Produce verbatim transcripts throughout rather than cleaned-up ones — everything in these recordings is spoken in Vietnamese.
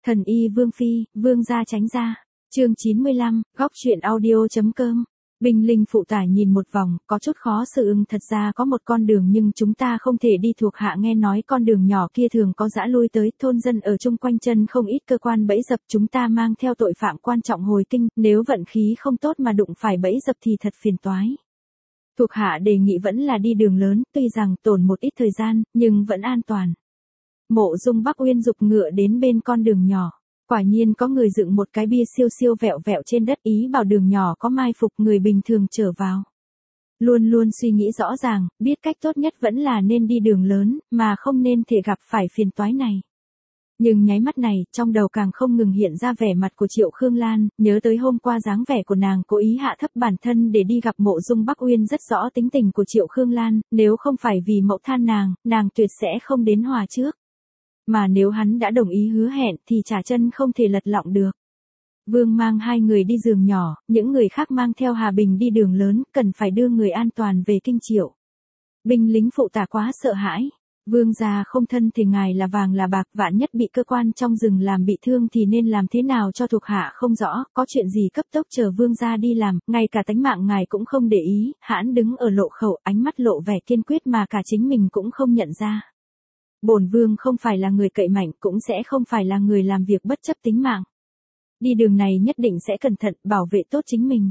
Thần y Vương Phi, Vương gia tránh ra. Chương chín mươi lăm, góc truyện audio.com. Binh linh phụ tải nhìn một vòng, có chút khó xử ưng thật ra có một con đường nhưng chúng ta không thể đi thuộc hạ nghe nói con đường nhỏ kia thường có dã lui tới thôn dân ở chung quanh chân không ít cơ quan bẫy dập chúng ta mang theo tội phạm quan trọng hồi kinh, nếu vận khí không tốt mà đụng phải bẫy dập thì thật phiền toái. Thuộc hạ đề nghị vẫn là đi đường lớn, tuy rằng tổn một ít thời gian, nhưng vẫn an toàn. Mộ Dung Bắc Uyên giục ngựa đến bên con đường nhỏ. Quả nhiên có người dựng một cái bia siêu siêu vẹo vẹo trên đất ý bảo đường nhỏ có mai phục người bình thường trở vào. Luôn luôn suy nghĩ rõ ràng, biết cách tốt nhất vẫn là nên đi đường lớn, mà không nên thể gặp phải phiền toái này. Nhưng nháy mắt này, trong đầu càng không ngừng hiện ra vẻ mặt của Triệu Khương Lan, nhớ tới hôm qua dáng vẻ của nàng cố ý hạ thấp bản thân để đi gặp Mộ Dung Bắc Uyên rất rõ tính tình của Triệu Khương Lan, nếu không phải vì mẫu than nàng, nàng tuyệt sẽ không đến hòa trước. Mà nếu hắn đã đồng ý hứa hẹn thì trả chân không thể lật lọng được. Vương mang hai người đi giường nhỏ, những người khác mang theo Hà Bình đi đường lớn, cần phải đưa người an toàn về kinh Triệu. Binh lính phụ tả quá sợ hãi. Vương gia không thân thì ngài là vàng là bạc, vạn nhất bị cơ quan trong rừng làm bị thương thì nên làm thế nào cho thuộc hạ không rõ, có chuyện gì cấp tốc chờ vương gia đi làm, ngay cả tánh mạng ngài cũng không để ý. Hãn đứng ở lộ khẩu, ánh mắt lộ vẻ kiên quyết mà cả chính mình cũng không nhận ra. Bổn vương không phải là người cậy mạnh, cũng sẽ không phải là người làm việc bất chấp tính mạng. Đi đường này nhất định sẽ cẩn thận, bảo vệ tốt chính mình.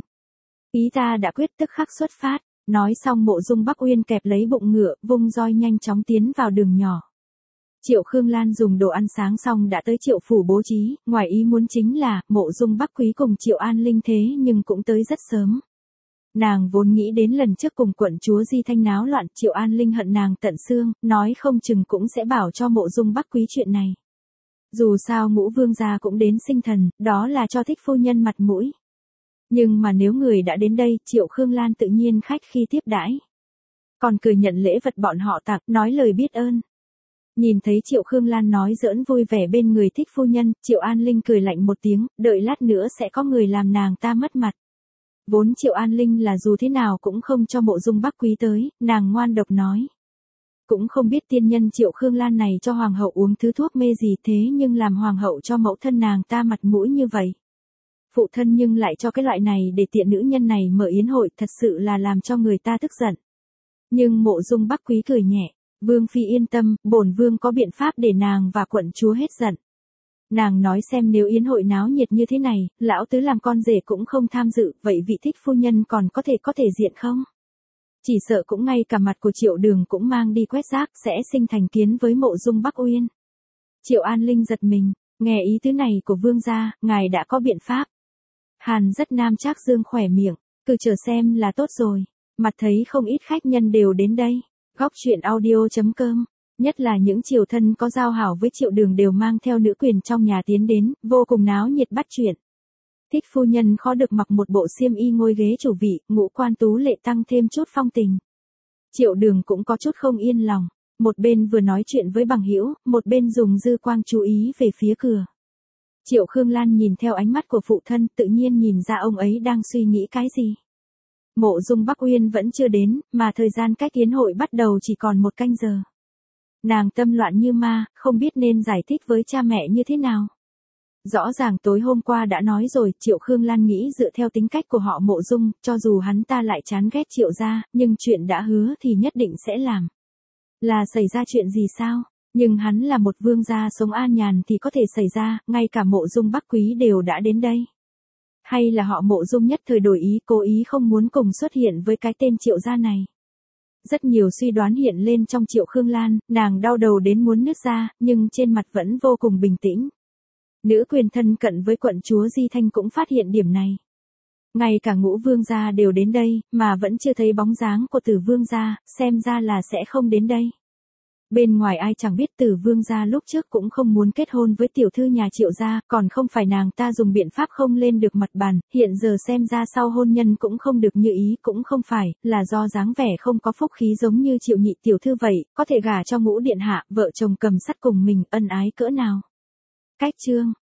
Ý ta đã quyết, tức khắc xuất phát. Nói xong Mộ Dung Bắc Uyên kẹp lấy bụng ngựa, vung roi nhanh chóng tiến vào đường nhỏ. Triệu Khương Lan dùng đồ ăn sáng xong đã tới Triệu phủ bố trí, ngoài ý muốn chính là, Mộ Dung Bắc Quý cùng Triệu An Linh thế nhưng cũng tới rất sớm. Nàng vốn nghĩ đến lần trước cùng quận chúa Di Thanh náo loạn, Triệu An Linh hận nàng tận xương, nói không chừng cũng sẽ bảo cho Mộ Dung Bắc Quý chuyện này. Dù sao Ngũ vương gia cũng đến sinh thần, đó là cho thích phu nhân mặt mũi. Nhưng mà nếu người đã đến đây, Triệu Khương Lan tự nhiên khách khi tiếp đãi. Còn cười nhận lễ vật bọn họ tặng, nói lời biết ơn. Nhìn thấy Triệu Khương Lan nói giỡn vui vẻ bên người thích phu nhân, Triệu An Linh cười lạnh một tiếng, đợi lát nữa sẽ có người làm nàng ta mất mặt. Vốn Triệu An Linh là dù thế nào cũng không cho Mộ Dung Bắc Quý tới, nàng ngoan độc nói. Cũng không biết tiên nhân Triệu Khương Lan này cho hoàng hậu uống thứ thuốc mê gì thế nhưng làm hoàng hậu cho mẫu thân nàng ta mặt mũi như vậy. Phụ thân nhưng lại cho cái loại này để tiện nữ nhân này mở yến hội, thật sự là làm cho người ta tức giận. Nhưng Mộ Dung Bắc Quý cười nhẹ, Vương Phi yên tâm, bổn vương có biện pháp để nàng và quận chúa hết giận. Nàng nói xem nếu yến hội náo nhiệt như thế này, lão tứ làm con rể cũng không tham dự, vậy vị thích phu nhân còn có thể có thể diện không? Chỉ sợ cũng ngay cả mặt của Triệu Đường cũng mang đi quét rác, sẽ sinh thành kiến với Mộ Dung Bắc Uyên. Triệu An Linh giật mình, nghe ý tứ này của vương gia, ngài đã có biện pháp. Hàn rất nam Trác Dương khỏe miệng, cứ chờ xem là tốt rồi. Mặt thấy không ít khách nhân đều đến đây. Góc truyện audio.com. Nhất là những triều thân có giao hảo với Triệu Đường đều mang theo nữ quyền trong nhà tiến đến, vô cùng náo nhiệt bắt chuyện. Thích phu nhân khó được mặc một bộ xiêm y ngôi ghế chủ vị, ngũ quan tú lệ tăng thêm chút phong tình. Triệu Đường cũng có chút không yên lòng, một bên vừa nói chuyện với bằng hữu, một bên dùng dư quang chú ý về phía cửa. Triệu Khương Lan nhìn theo ánh mắt của phụ thân, tự nhiên nhìn ra ông ấy đang suy nghĩ cái gì. Mộ Dung Bắc Uyên vẫn chưa đến, mà thời gian cách yến hội bắt đầu chỉ còn một canh giờ. Nàng tâm loạn như ma, không biết nên giải thích với cha mẹ như thế nào. Rõ ràng tối hôm qua đã nói rồi, Triệu Khương Lan nghĩ dựa theo tính cách của họ Mộ Dung, cho dù hắn ta lại chán ghét Triệu gia, nhưng chuyện đã hứa thì nhất định sẽ làm. Là xảy ra chuyện gì sao? Nhưng hắn là một vương gia sống an nhàn thì có thể xảy ra, ngay cả Mộ Dung Bắc Quý đều đã đến đây. Hay là họ Mộ Dung nhất thời đổi ý, cố ý không muốn cùng xuất hiện với cái tên Triệu gia này. Rất nhiều suy đoán hiện lên trong Triệu Khương Lan, nàng đau đầu đến muốn nứt ra, nhưng trên mặt vẫn vô cùng bình tĩnh. Nữ quyền thân cận với quận chúa Di Thanh cũng phát hiện điểm này. Ngay cả Ngũ vương gia đều đến đây, mà vẫn chưa thấy bóng dáng của Tử vương gia, xem ra là sẽ không đến đây. Bên ngoài ai chẳng biết Tử vương gia lúc trước cũng không muốn kết hôn với tiểu thư nhà Triệu gia, còn không phải nàng ta dùng biện pháp không lên được mặt bàn, hiện giờ xem ra sau hôn nhân cũng không được như ý, cũng không phải, là do dáng vẻ không có phúc khí giống như Triệu nhị tiểu thư vậy, có thể gả cho Ngũ điện hạ, vợ chồng cầm sắt cùng mình, ân ái cỡ nào. Cách chương